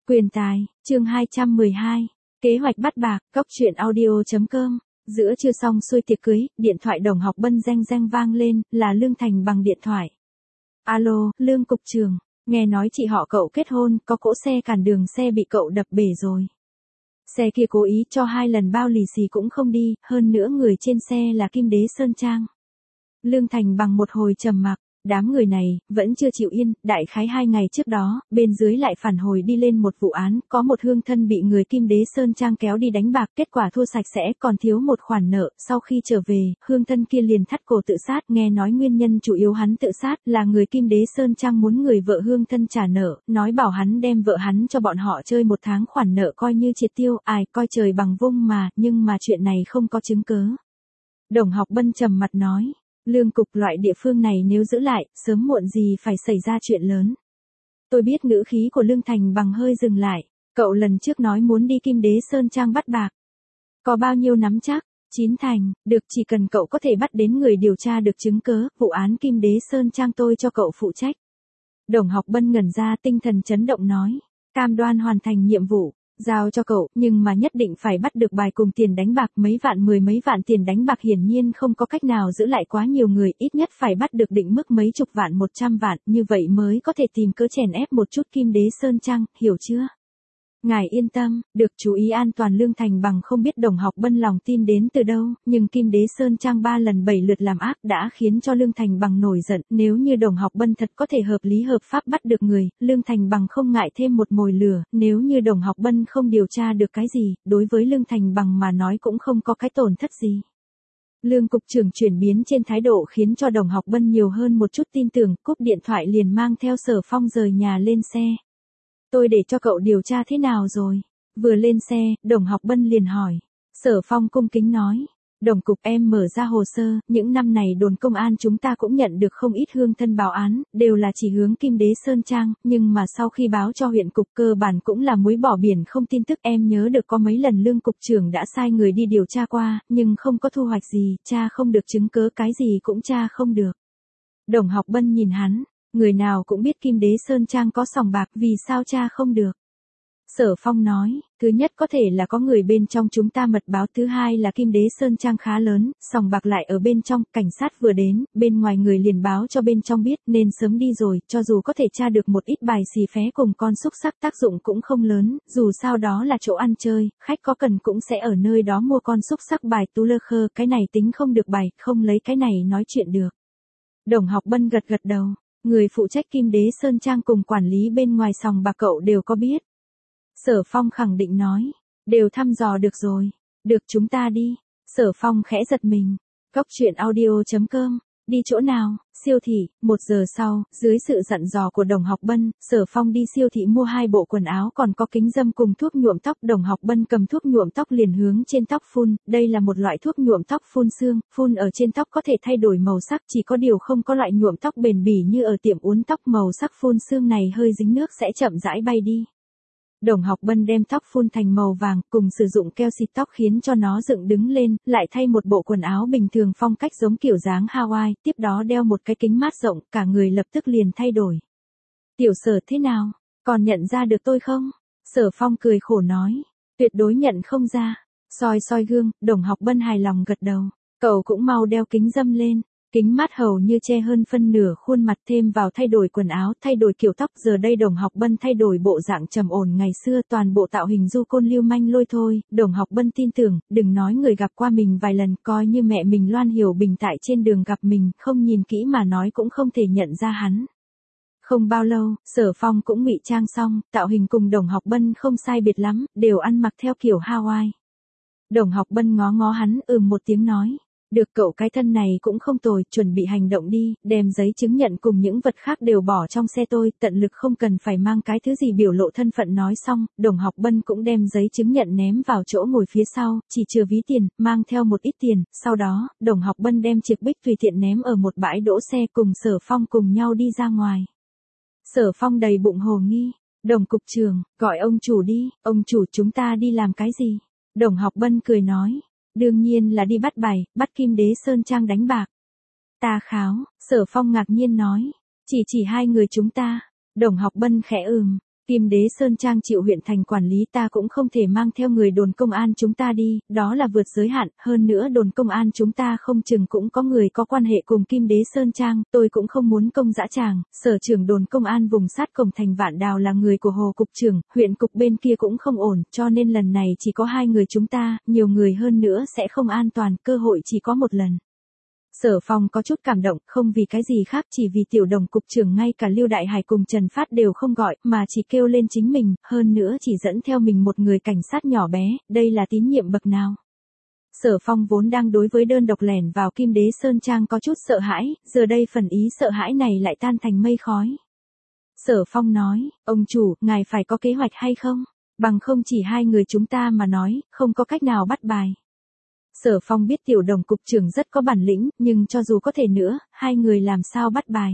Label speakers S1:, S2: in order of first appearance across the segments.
S1: Quyền tài, chương 212. Kế hoạch bắt bạc, cóc truyện audio.com. Giữa chưa xong xuôi tiệc cưới, điện thoại Đồng Học Bân reng reng vang lên, là Lương Thành bằng điện thoại. Alo, Lương cục trưởng, nghe nói chị họ cậu kết hôn, có cỗ xe cản đường xe bị cậu đập bể rồi. Xe kia cố ý cho 2 lần bao lì xì cũng không đi, hơn nữa người trên xe là Kim Đế Sơn Trang. Lương Thành bằng một hồi trầm mặc. Đám người này, vẫn chưa chịu yên, đại khái 2 ngày trước đó, bên dưới lại phản hồi đi lên một vụ án, có một hương thân bị người Kim Đế Sơn Trang kéo đi đánh bạc, kết quả thua sạch sẽ, còn thiếu một khoản nợ, sau khi trở về, hương thân kia liền thắt cổ tự sát, nghe nói nguyên nhân chủ yếu hắn tự sát, là người Kim Đế Sơn Trang muốn người vợ hương thân trả nợ, nói bảo hắn đem vợ hắn cho bọn họ chơi 1 tháng khoản nợ coi như triệt tiêu, ai, coi trời bằng vung mà, nhưng mà chuyện này không có chứng cớ. Đồng Học Bân trầm mặt nói. Lương cục, loại địa phương này nếu giữ lại, sớm muộn gì phải xảy ra chuyện lớn. Tôi biết ngữ khí của Lương Thành bằng hơi dừng lại. Cậu lần trước nói muốn đi Kim Đế Sơn Trang bắt bạc. Có bao nhiêu nắm chắc? 9 thành, được, chỉ cần cậu có thể bắt đến người điều tra được chứng cớ, vụ án Kim Đế Sơn Trang tôi cho cậu phụ trách. Đồng Học Bân ngẩn ra, tinh thần chấn động nói. Cam đoan hoàn thành nhiệm vụ. Giao cho cậu, nhưng mà nhất định phải bắt được bài cùng tiền đánh bạc, mấy vạn 10 mấy vạn tiền đánh bạc hiển nhiên không có cách nào giữ lại quá nhiều người, ít nhất phải bắt được định mức mấy chục vạn 100 vạn, như vậy mới có thể tìm cớ chèn ép một chút Kim Đế Sơn Trang, hiểu chưa? Ngài yên tâm, được, chú ý an toàn. Lương Thành bằng không biết Đồng Học Bân lòng tin đến từ đâu, nhưng Kim Đế Sơn Trang 3 lần 7 lượt làm ác đã khiến cho Lương Thành bằng nổi giận, nếu như Đồng Học Bân thật có thể hợp lý hợp pháp bắt được người, Lương Thành bằng không ngại thêm một mồi lửa, nếu như Đồng Học Bân không điều tra được cái gì, đối với Lương Thành bằng mà nói cũng không có cái tổn thất gì. Lương cục trưởng chuyển biến trên thái độ khiến cho Đồng Học Bân nhiều hơn một chút tin tưởng, cúp điện thoại liền mang theo Sở Phong rời nhà lên xe. Tôi để cho cậu điều tra thế nào rồi? Vừa lên xe, Đồng Học Bân liền hỏi. Sở Phong cung kính nói. Đồng cục, em mở ra hồ sơ, những năm này đồn công an chúng ta cũng nhận được không ít hương thân báo án, đều là chỉ hướng Kim Đế Sơn Trang, nhưng mà sau khi báo cho huyện cục cơ bản cũng là muối bỏ biển không tin tức. Em nhớ được có mấy lần Lương cục trưởng đã sai người đi điều tra qua, nhưng không có thu hoạch gì, tra không được chứng cớ, cái gì cũng tra không được. Đồng Học Bân nhìn hắn. Người nào cũng biết Kim Đế Sơn Trang có sòng bạc, vì sao tra không được? Sở Phong nói, thứ nhất có thể là có người bên trong chúng ta mật báo, thứ hai là Kim Đế Sơn Trang khá lớn, sòng bạc lại ở bên trong, cảnh sát vừa đến, bên ngoài người liền báo cho bên trong biết nên sớm đi rồi, cho dù có thể tra được một ít bài xì phé cùng con xúc xắc tác dụng cũng không lớn, dù sao đó là chỗ ăn chơi, khách có cần cũng sẽ ở nơi đó mua con xúc xắc bài tú lơ khơ, cái này tính không được bài, không lấy cái này nói chuyện được. Đồng Học Bân gật gật đầu. Người phụ trách Kim Đế Sơn Trang cùng quản lý bên ngoài sòng bạc cậu đều có biết. Sở Phong khẳng định nói. Đều thăm dò được rồi. Được, chúng ta đi. Sở Phong khẽ giật mình. Cóc truyện audio.com. Đi chỗ nào? Siêu thị. 1 giờ sau, dưới sự dặn dò của Đồng Học Bân, Sở Phong đi siêu thị mua 2 bộ quần áo còn có kính râm cùng thuốc nhuộm tóc. Đồng Học Bân cầm thuốc nhuộm tóc liền hướng trên tóc phun, đây là một loại thuốc nhuộm tóc phun xương, phun ở trên tóc có thể thay đổi màu sắc, chỉ có điều không có loại nhuộm tóc bền bỉ như ở tiệm uốn tóc, màu sắc phun xương này hơi dính nước sẽ chậm rãi bay đi. Đồng Học Bân đem tóc phun thành màu vàng, cùng sử dụng keo xịt tóc khiến cho nó dựng đứng lên, lại thay một bộ quần áo bình thường phong cách giống kiểu dáng Hawaii, tiếp đó đeo một cái kính mát rộng, cả người lập tức liền thay đổi. Tiểu Sở thế nào? Còn nhận ra được tôi không? Sở Phong cười khổ nói. Tuyệt đối nhận không ra. Soi soi gương, Đồng Học Bân hài lòng gật đầu. Cậu cũng mau đeo kính râm lên. Kính mát hầu như che hơn phân nửa khuôn mặt, thêm vào thay đổi quần áo, thay đổi kiểu tóc, giờ đây Đồng Học Bân thay đổi bộ dạng trầm ổn ngày xưa, toàn bộ tạo hình du côn lưu manh lôi thôi. Đồng Học Bân tin tưởng, đừng nói người gặp qua mình vài lần, coi như mẹ mình Loan Hiểu Bình tại trên đường gặp mình, không nhìn kỹ mà nói cũng không thể nhận ra hắn. Không bao lâu, Sở Phong cũng ngụy trang xong, tạo hình cùng Đồng Học Bân không sai biệt lắm, đều ăn mặc theo kiểu Hawaii. Đồng Học Bân ngó ngó hắn, một tiếng nói. Được, cậu cái thân này cũng không tồi, chuẩn bị hành động đi, đem giấy chứng nhận cùng những vật khác đều bỏ trong xe tôi, tận lực không cần phải mang cái thứ gì biểu lộ thân phận. Nói xong, Đồng Học Bân cũng đem giấy chứng nhận ném vào chỗ ngồi phía sau, chỉ chừa ví tiền, mang theo một ít tiền, sau đó, Đồng Học Bân đem chiếc bích tùy tiện ném ở một bãi đỗ xe cùng Sở Phong cùng nhau đi ra ngoài. Sở Phong đầy bụng hồ nghi, Đồng cục trưởng, gọi ông chủ đi, ông chủ chúng ta đi làm cái gì? Đồng Học Bân cười nói. Đương nhiên là đi bắt bài, bắt Kim Đế Sơn Trang đánh bạc. Ta kháo, Sở Phong ngạc nhiên nói. Chỉ 2 người chúng ta. Đồng Học Bân khẽ Kim Đế Sơn Trang chịu huyện thành quản lý, ta cũng không thể mang theo người đồn công an chúng ta đi, đó là vượt giới hạn, hơn nữa đồn công an chúng ta không chừng cũng có người có quan hệ cùng Kim Đế Sơn Trang, tôi cũng không muốn công dã tràng. Sở trưởng đồn công an vùng sát cổng thành Vạn Đào là người của Hồ cục trưởng, huyện cục bên kia cũng không ổn, cho nên lần này chỉ có 2 người chúng ta, nhiều người hơn nữa sẽ không an toàn, cơ hội chỉ có một lần. Sở Phong có chút cảm động, không vì cái gì khác, chỉ vì Tiểu Đồng cục trưởng ngay cả Lưu Đại Hải cùng Trần Phát đều không gọi, mà chỉ kêu lên chính mình, hơn nữa chỉ dẫn theo mình một người cảnh sát nhỏ bé, đây là tín nhiệm bậc nào. Sở Phong vốn đang đối với đơn độc lẻn vào Kim Đế Sơn Trang có chút sợ hãi, giờ đây phần ý sợ hãi này lại tan thành mây khói. Sở Phong nói, ông chủ, ngài phải có kế hoạch hay không? Bằng không chỉ 2 người chúng ta mà nói, không có cách nào bắt bài. Sở Phong biết Tiểu Đồng cục trưởng rất có bản lĩnh, nhưng cho dù có thể nữa, 2 người làm sao bắt bài.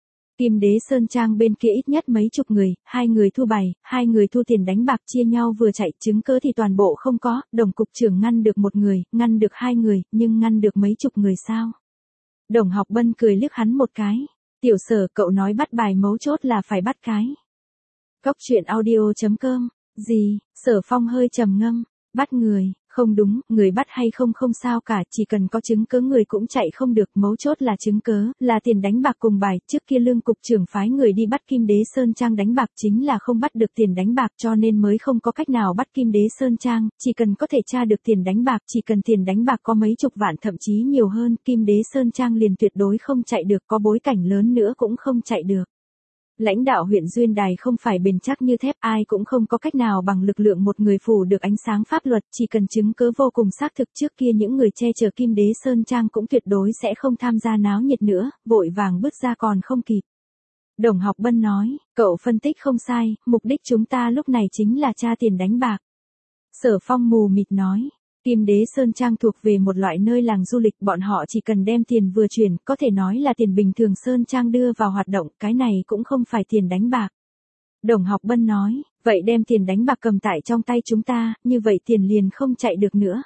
S1: Kim Đế Sơn Trang bên kia ít nhất mấy chục người, 2 người thu bài, 2 người thu tiền đánh bạc chia nhau vừa chạy, chứng cứ thì toàn bộ không có, Đồng cục trưởng ngăn được 1 người, ngăn được 2 người, nhưng ngăn được mấy chục người sao? Đồng Học Bân cười liếc hắn một cái. Tiểu Sở, cậu nói bắt bài mấu chốt là phải bắt cái. Cóc truyện audio.com. Gì? Sở Phong hơi trầm ngâm. Bắt người, không đúng, người bắt hay không không sao cả, chỉ cần có chứng cứ người cũng chạy không được, mấu chốt là chứng cứ, là tiền đánh bạc cùng bài, trước kia Lương cục trưởng phái người đi bắt Kim Đế Sơn Trang đánh bạc chính là không bắt được tiền đánh bạc cho nên mới không có cách nào bắt Kim Đế Sơn Trang, chỉ cần có thể tra được tiền đánh bạc, chỉ cần tiền đánh bạc có mấy chục vạn thậm chí nhiều hơn, Kim Đế Sơn Trang liền tuyệt đối không chạy được, có bối cảnh lớn nữa cũng không chạy được. Lãnh đạo huyện Duyên Đài không phải bền chắc như thép, ai cũng không có cách nào bằng lực lượng một người phủ được ánh sáng pháp luật, chỉ cần chứng cứ vô cùng xác thực, trước kia những người che chở Kim Đế Sơn Trang cũng tuyệt đối sẽ không tham gia náo nhiệt nữa, vội vàng bước ra còn không kịp. Đồng Học Bân nói, cậu phân tích không sai, mục đích chúng ta lúc này chính là tra tiền đánh bạc. Sở Phong mù mịt nói. Kim Đế Sơn Trang thuộc về một loại nơi làng du lịch, bọn họ chỉ cần đem tiền vừa chuyển, có thể nói là tiền bình thường Sơn Trang đưa vào hoạt động, cái này cũng không phải tiền đánh bạc. Đồng Học Bân nói, vậy đem tiền đánh bạc cầm tại trong tay chúng ta, như vậy tiền liền không chạy được nữa.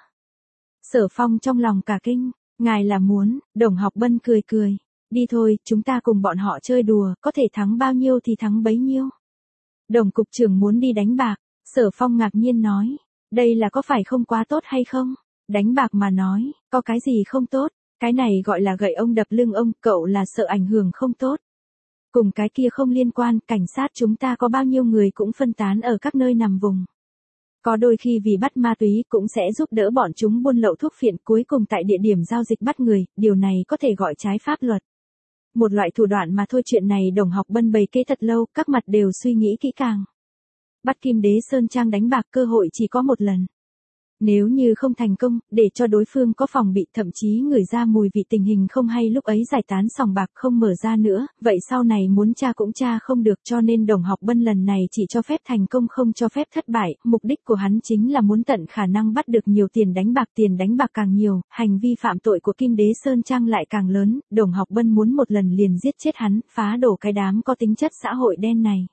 S1: Sở Phong trong lòng cả kinh, ngài là muốn, Đồng Học Bân cười cười, đi thôi, chúng ta cùng bọn họ chơi đùa, có thể thắng bao nhiêu thì thắng bấy nhiêu. Đồng cục trưởng muốn đi đánh bạc, Sở Phong ngạc nhiên nói. Đây là có phải không quá tốt hay không? Đánh bạc mà nói, có cái gì không tốt? Cái này gọi là gậy ông đập lưng ông, cậu là sợ ảnh hưởng không tốt. Cùng cái kia không liên quan, cảnh sát chúng ta có bao nhiêu người cũng phân tán ở các nơi nằm vùng. Có đôi khi vì bắt ma túy cũng sẽ giúp đỡ bọn chúng buôn lậu thuốc phiện, cuối cùng tại địa điểm giao dịch bắt người, điều này có thể gọi trái pháp luật. Một loại thủ đoạn mà thôi, chuyện này Đồng Học Bân bày kế thật lâu, các mặt đều suy nghĩ kỹ càng. Bắt Kim Đế Sơn Trang đánh bạc cơ hội chỉ có một lần. Nếu như không thành công, để cho đối phương có phòng bị, thậm chí ngửi ra mùi vị tình hình không hay lúc ấy giải tán sòng bạc không mở ra nữa, vậy sau này muốn tra cũng tra không được, cho nên Đồng Học Bân lần này chỉ cho phép thành công không cho phép thất bại, mục đích của hắn chính là muốn tận khả năng bắt được nhiều tiền đánh bạc càng nhiều, hành vi phạm tội của Kim Đế Sơn Trang lại càng lớn, Đồng Học Bân muốn một lần liền giết chết hắn, phá đổ cái đám có tính chất xã hội đen này.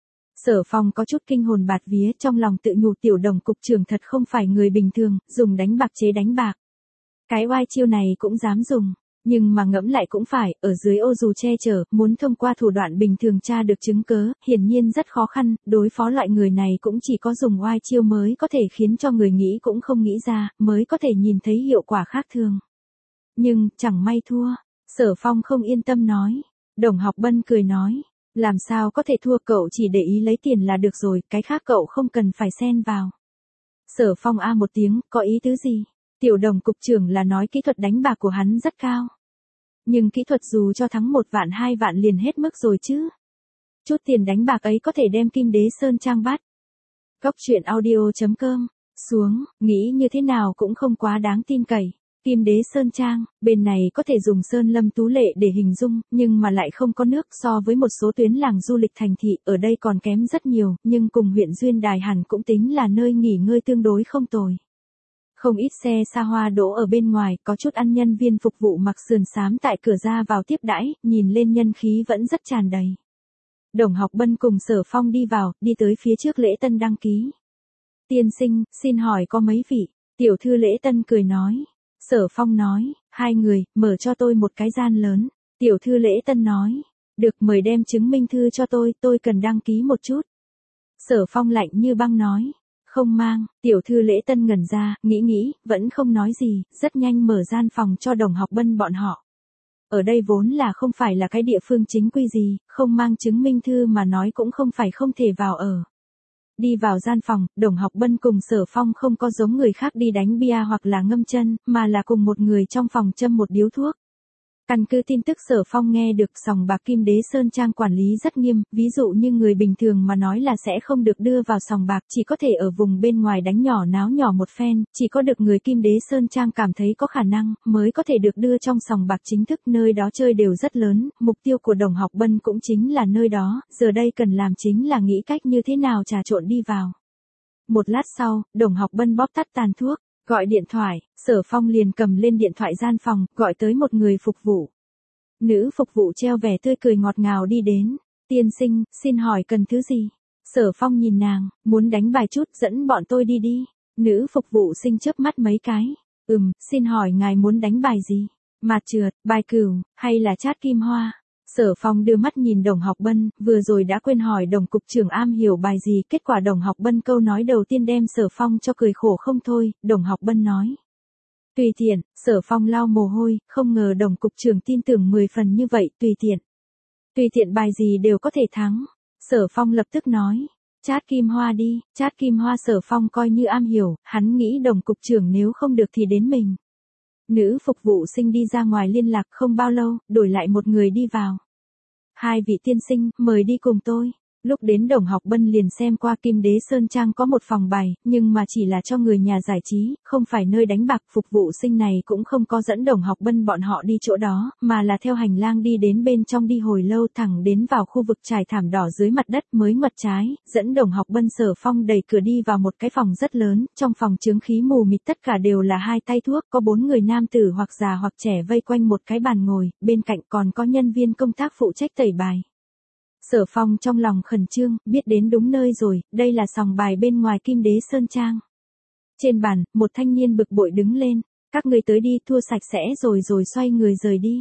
S1: Sở Phong có chút kinh hồn bạt vía, trong lòng tự nhủ Tiểu Đồng cục trưởng thật không phải người bình thường, dùng đánh bạc chế đánh bạc. Cái oai chiêu này cũng dám dùng, nhưng mà ngẫm lại cũng phải, ở dưới ô dù che chở, muốn thông qua thủ đoạn bình thường tra được chứng cứ, hiển nhiên rất khó khăn, đối phó loại người này cũng chỉ có dùng oai chiêu mới có thể khiến cho người nghĩ cũng không nghĩ ra, mới có thể nhìn thấy hiệu quả khác thường. Nhưng, chẳng may thua, Sở Phong không yên tâm nói. Đồng Học Bân cười nói. Làm sao có thể thua, cậu chỉ để ý lấy tiền là được rồi, cái khác cậu không cần phải xen vào. Sở Phong a một tiếng, có ý tứ gì? Tiểu Đồng cục trưởng là nói kỹ thuật đánh bạc của hắn rất cao. Nhưng kỹ thuật dù cho thắng 1 vạn 2 vạn liền hết mức rồi chứ. Chút tiền đánh bạc ấy có thể đem Kim Đế Sơn Trang bắt. Cóc truyện audio.com. Xuống, nghĩ như thế nào cũng không quá đáng tin cậy. Kim Đế Sơn Trang, bên này có thể dùng Sơn Lâm Tú Lệ để hình dung, nhưng mà lại không có nước, so với một số tuyến làng du lịch thành thị, ở đây còn kém rất nhiều, nhưng cùng huyện Duyên Đài hẳn cũng tính là nơi nghỉ ngơi tương đối không tồi. Không ít xe xa hoa đỗ ở bên ngoài, có chút ăn nhân viên phục vụ mặc sườn xám tại cửa ra vào tiếp đãi, nhìn lên nhân khí vẫn rất tràn đầy. Đồng Học Bân cùng Sở Phong đi vào, đi tới phía trước lễ tân đăng ký. Tiên sinh, xin hỏi có mấy vị? Tiểu thư lễ tân cười nói. Sở Phong nói, 2 người, mở cho tôi một cái gian lớn. Tiểu thư lễ tân nói, được, mời đem chứng minh thư cho tôi cần đăng ký một chút. Sở Phong lạnh như băng nói. Không mang, tiểu thư Lễ Tân ngẩn ra, nghĩ, vẫn không nói gì, rất nhanh mở gian phòng cho Đồng Học Bân bọn họ. Ở đây vốn là không phải là cái địa phương chính quy gì, không mang chứng minh thư mà nói cũng không phải không thể vào ở. Đi vào gian phòng, Đồng Học Bân cùng Sở Phong không có giống người khác đi đánh bia hoặc là ngâm chân, mà là cùng một người trong phòng châm một điếu thuốc. Căn cứ tin tức Sở Phong nghe được sòng bạc Kim Đế Sơn Trang quản lý rất nghiêm, ví dụ như người bình thường mà nói là sẽ không được đưa vào sòng bạc, chỉ có thể ở vùng bên ngoài đánh nhỏ náo nhỏ một phen, chỉ có được người Kim Đế Sơn Trang cảm thấy có khả năng, mới có thể được đưa trong sòng bạc chính thức, nơi đó chơi đều rất lớn, mục tiêu của Đồng Học Bân cũng chính là nơi đó, giờ đây cần làm chính là nghĩ cách như thế nào trà trộn đi vào. Một lát sau, Đồng Học Bân bóp tắt tàn thuốc. Gọi điện thoại, Sở Phong liền cầm lên điện thoại gian phòng, gọi tới một người phục vụ. Nữ phục vụ treo vẻ tươi cười ngọt ngào đi đến. Tiên sinh, xin hỏi cần thứ gì? Sở Phong nhìn nàng, muốn đánh bài chút, dẫn bọn tôi đi đi. Nữ phục vụ xinh chớp mắt mấy cái. Xin hỏi ngài muốn đánh bài gì? Mạt trượt, bài cửu, hay là chát kim hoa? Sở Phong đưa mắt nhìn Đồng Học Bân, vừa rồi đã quên hỏi Đồng cục trưởng am hiểu bài gì, kết quả Đồng Học Bân câu nói đầu tiên đem Sở Phong cho cười khổ không thôi, Đồng Học Bân nói. Tùy tiện, Sở Phong lau mồ hôi, không ngờ Đồng cục trưởng tin tưởng 10 phần như vậy, tùy tiện. Tùy tiện bài gì đều có thể thắng. Sở Phong lập tức nói. Chát kim hoa đi, chát kim hoa Sở Phong coi như am hiểu, hắn nghĩ Đồng cục trưởng nếu không được thì đến mình. Nữ phục vụ sinh đi ra ngoài liên lạc không bao lâu, đổi lại một người đi vào. Hai vị tiên sinh, mời đi cùng tôi. Lúc đến Đồng Học Bân liền xem qua Kim Đế Sơn Trang có một phòng bài, nhưng mà chỉ là cho người nhà giải trí, không phải nơi đánh bạc. Phục vụ sinh này cũng không có dẫn Đồng Học Bân bọn họ đi chỗ đó, mà là theo hành lang đi đến bên trong đi hồi lâu thẳng đến vào khu vực trải thảm đỏ dưới mặt đất mới ngoặt trái, dẫn Đồng Học Bân Sở Phong đẩy cửa đi vào một cái phòng rất lớn, trong phòng chướng khí mù mịt tất cả đều là hai tay thuốc, có 4 người nam tử hoặc già hoặc trẻ vây quanh một cái bàn ngồi, bên cạnh còn có nhân viên công tác phụ trách tẩy bài. Sở Phong trong lòng khẩn trương, biết đến đúng nơi rồi, đây là sòng bài bên ngoài Kim Đế Sơn Trang. Trên bàn, một thanh niên bực bội đứng lên, các người tới đi thua sạch sẽ rồi xoay người rời đi.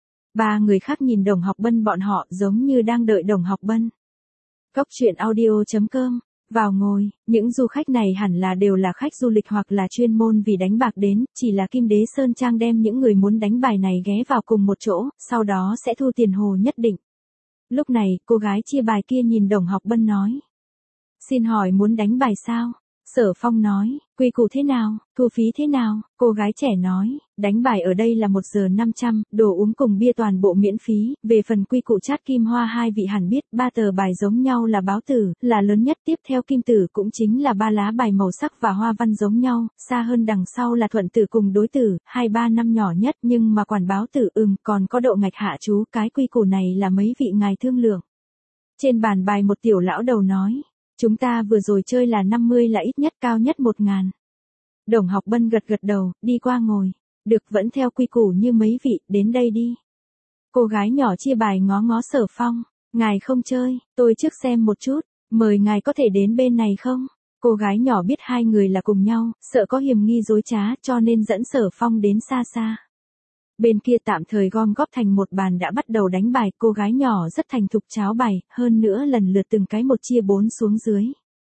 S1: 3 người khác nhìn Đồng Học Bân bọn họ giống như đang đợi Đồng Học Bân. Cốc truyện audio.com, vào ngồi, những du khách này hẳn là đều là khách du lịch hoặc là chuyên môn vì đánh bạc đến, chỉ là Kim Đế Sơn Trang đem những người muốn đánh bài này ghé vào cùng một chỗ, sau đó sẽ thu tiền hồ nhất định. Lúc này, cô gái chia bài kia nhìn Đồng Học Bân nói. Xin hỏi muốn đánh bài sao? Sở Phong nói, quy củ thế nào, thu phí thế nào? Cô gái trẻ nói, đánh bài ở đây là 1 giờ 500, đồ uống cùng bia toàn bộ miễn phí, về phần quy củ chát kim hoa hai vị hẳn biết, 3 tờ bài giống nhau là báo tử, là lớn nhất, tiếp theo kim tử cũng chính là 3 lá bài màu sắc và hoa văn giống nhau, xa hơn đằng sau là thuận tử cùng đối tử, 2-3 năm nhỏ nhất nhưng mà quản báo tử còn có độ ngạch hạ chú, cái quy củ này là mấy vị ngài thương lượng. Trên bàn bài một tiểu lão đầu nói. Chúng ta vừa rồi chơi là 50 là ít nhất cao nhất 1.000. Đồng Học Bân gật đầu, đi qua ngồi. Được vẫn theo quy củ như mấy vị, đến đây đi. Cô gái nhỏ chia bài ngó Sở Phong. Ngài không chơi, tôi trước xem một chút, mời ngài có thể đến bên này không? Cô gái nhỏ biết hai người là cùng nhau, sợ có hiểm nghi dối trá cho nên dẫn Sở Phong đến xa xa. Bên kia tạm thời gom góp thành một bàn đã bắt đầu đánh bài, cô gái nhỏ rất thành thục cháo bài, hơn nữa lần lượt từng cái 1 chia 4 xuống dưới.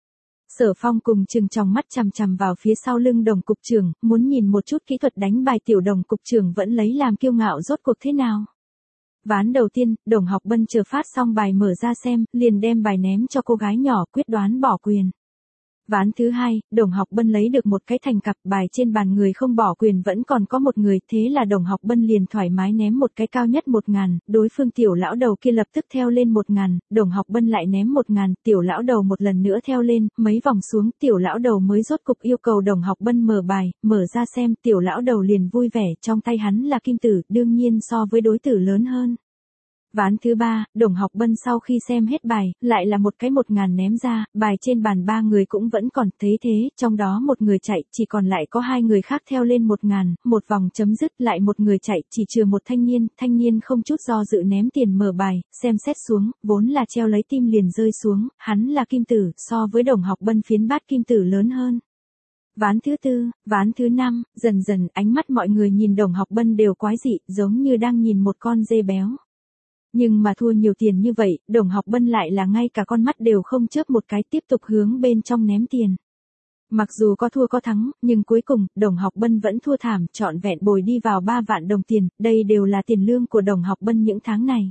S1: Sở Phong cùng trừng tròng mắt chằm vào phía sau lưng Đồng cục trưởng, muốn nhìn một chút kỹ thuật đánh bài tiểu Đồng cục trưởng vẫn lấy làm kiêu ngạo rốt cuộc thế nào. Ván đầu tiên, Đồng Học Bân chờ phát xong bài mở ra xem, liền đem bài ném cho cô gái nhỏ quyết đoán bỏ quyền. Ván thứ 2, Đồng Học Bân lấy được một cái thành cặp bài trên bàn người không bỏ quyền vẫn còn có một người, thế là Đồng Học Bân liền thoải mái ném một cái cao nhất 1.000, đối phương tiểu lão đầu kia lập tức theo lên 1.000, Đồng Học Bân lại ném 1.000, tiểu lão đầu một lần nữa theo lên, mấy vòng xuống, tiểu lão đầu mới rốt cục yêu cầu Đồng Học Bân mở bài, mở ra xem, tiểu lão đầu liền vui vẻ, trong tay hắn là kim tử, đương nhiên so với đối tử lớn hơn. Ván thứ 3, Đồng Học Bân sau khi xem hết bài, lại là một cái 1.000 ném ra, bài trên bàn 3 người cũng vẫn còn, thấy thế, trong đó một người chạy, chỉ còn lại có 2 người khác theo lên 1.000, một vòng chấm dứt, lại một người chạy, chỉ trừ một thanh niên không chút do dự ném tiền mở bài, xem xét xuống, vốn là treo lấy tim liền rơi xuống, hắn là kim tử, so với Đồng Học Bân phiến bát kim tử lớn hơn. Ván thứ 4, ván thứ 5, dần ánh mắt mọi người nhìn Đồng Học Bân đều quái dị, giống như đang nhìn một con dê béo. Nhưng mà thua nhiều tiền như vậy, Đồng Học Bân lại là ngay cả con mắt đều không chớp một cái tiếp tục hướng bên trong ném tiền. Mặc dù có thua có thắng, nhưng cuối cùng, Đồng Học Bân vẫn thua thảm, trọn vẹn bồi đi vào 3 vạn đồng tiền, đây đều là tiền lương của Đồng Học Bân những tháng này.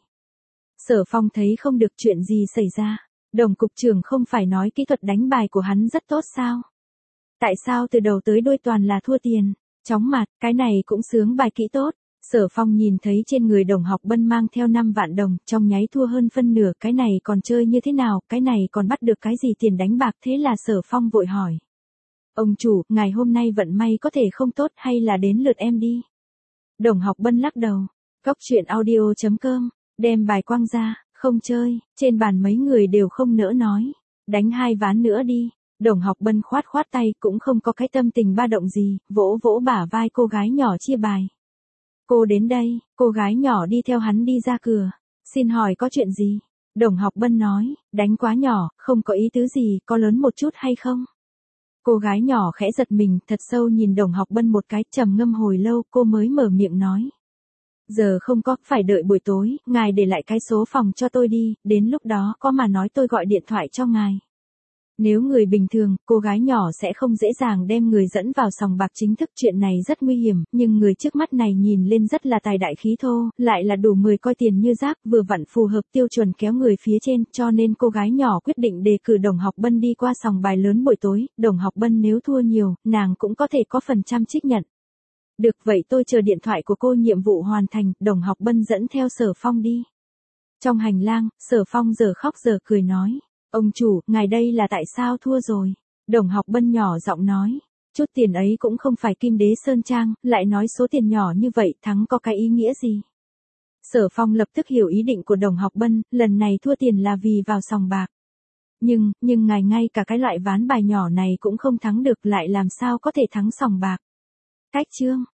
S1: Sở Phong thấy không được chuyện gì xảy ra. Đồng cục trưởng không phải nói kỹ thuật đánh bài của hắn rất tốt sao? Tại sao từ đầu tới đuôi toàn là thua tiền? Chóng mặt, cái này cũng sướng bài kỹ tốt. Sở Phong nhìn thấy trên người Đồng Học Bân mang theo 5 vạn đồng, trong nháy thua hơn phân nửa, cái này còn chơi như thế nào, cái này còn bắt được cái gì tiền đánh bạc, thế là Sở Phong vội hỏi. Ông chủ, ngày hôm nay vận may có thể không tốt hay là đến lượt em đi? Đồng Học Bân lắc đầu. Cóc truyện audio.com, đem bài quăng ra, không chơi, trên bàn mấy người đều không nỡ nói. Đánh 2 ván nữa đi. Đồng Học Bân khoát khoát tay, cũng không có cái tâm tình ba động gì, vỗ vỗ bả vai cô gái nhỏ chia bài. Cô đến đây, cô gái nhỏ đi theo hắn đi ra cửa. Xin hỏi có chuyện gì? Đồng Học Bân nói, đánh quá nhỏ, không có ý tứ gì, có lớn một chút hay không? Cô gái nhỏ khẽ giật mình, thật sâu nhìn Đồng Học Bân một cái, trầm ngâm hồi lâu, cô mới mở miệng nói. Giờ không có, phải đợi buổi tối, ngài để lại cái số phòng cho tôi đi, đến lúc đó có mà nói tôi gọi điện thoại cho ngài. Nếu người bình thường, cô gái nhỏ sẽ không dễ dàng đem người dẫn vào sòng bạc chính thức, chuyện này rất nguy hiểm, nhưng người trước mắt này nhìn lên rất là tài đại khí thô, lại là đủ 10 coi tiền như rác, vừa vặn phù hợp tiêu chuẩn kéo người phía trên, cho nên cô gái nhỏ quyết định đề cử Đồng Học Bân đi qua sòng bài lớn buổi tối, Đồng Học Bân nếu thua nhiều, nàng cũng có thể có phần trăm trích nhận. Được vậy tôi chờ điện thoại của cô, nhiệm vụ hoàn thành, Đồng Học Bân dẫn theo Sở Phong đi. Trong hành lang, Sở Phong giờ khóc giờ cười nói. Ông chủ, ngài đây là tại sao thua rồi? Đồng Học Bân nhỏ giọng nói. Chút tiền ấy cũng không phải Kim Đế Sơn Trang, lại nói số tiền nhỏ như vậy thắng có cái ý nghĩa gì? Sở Phong lập tức hiểu ý định của Đồng Học Bân, lần này thua tiền là vì vào sòng bạc. Nhưng ngài ngay cả cái loại ván bài nhỏ này cũng không thắng được, lại làm sao có thể thắng sòng bạc? Cách chương.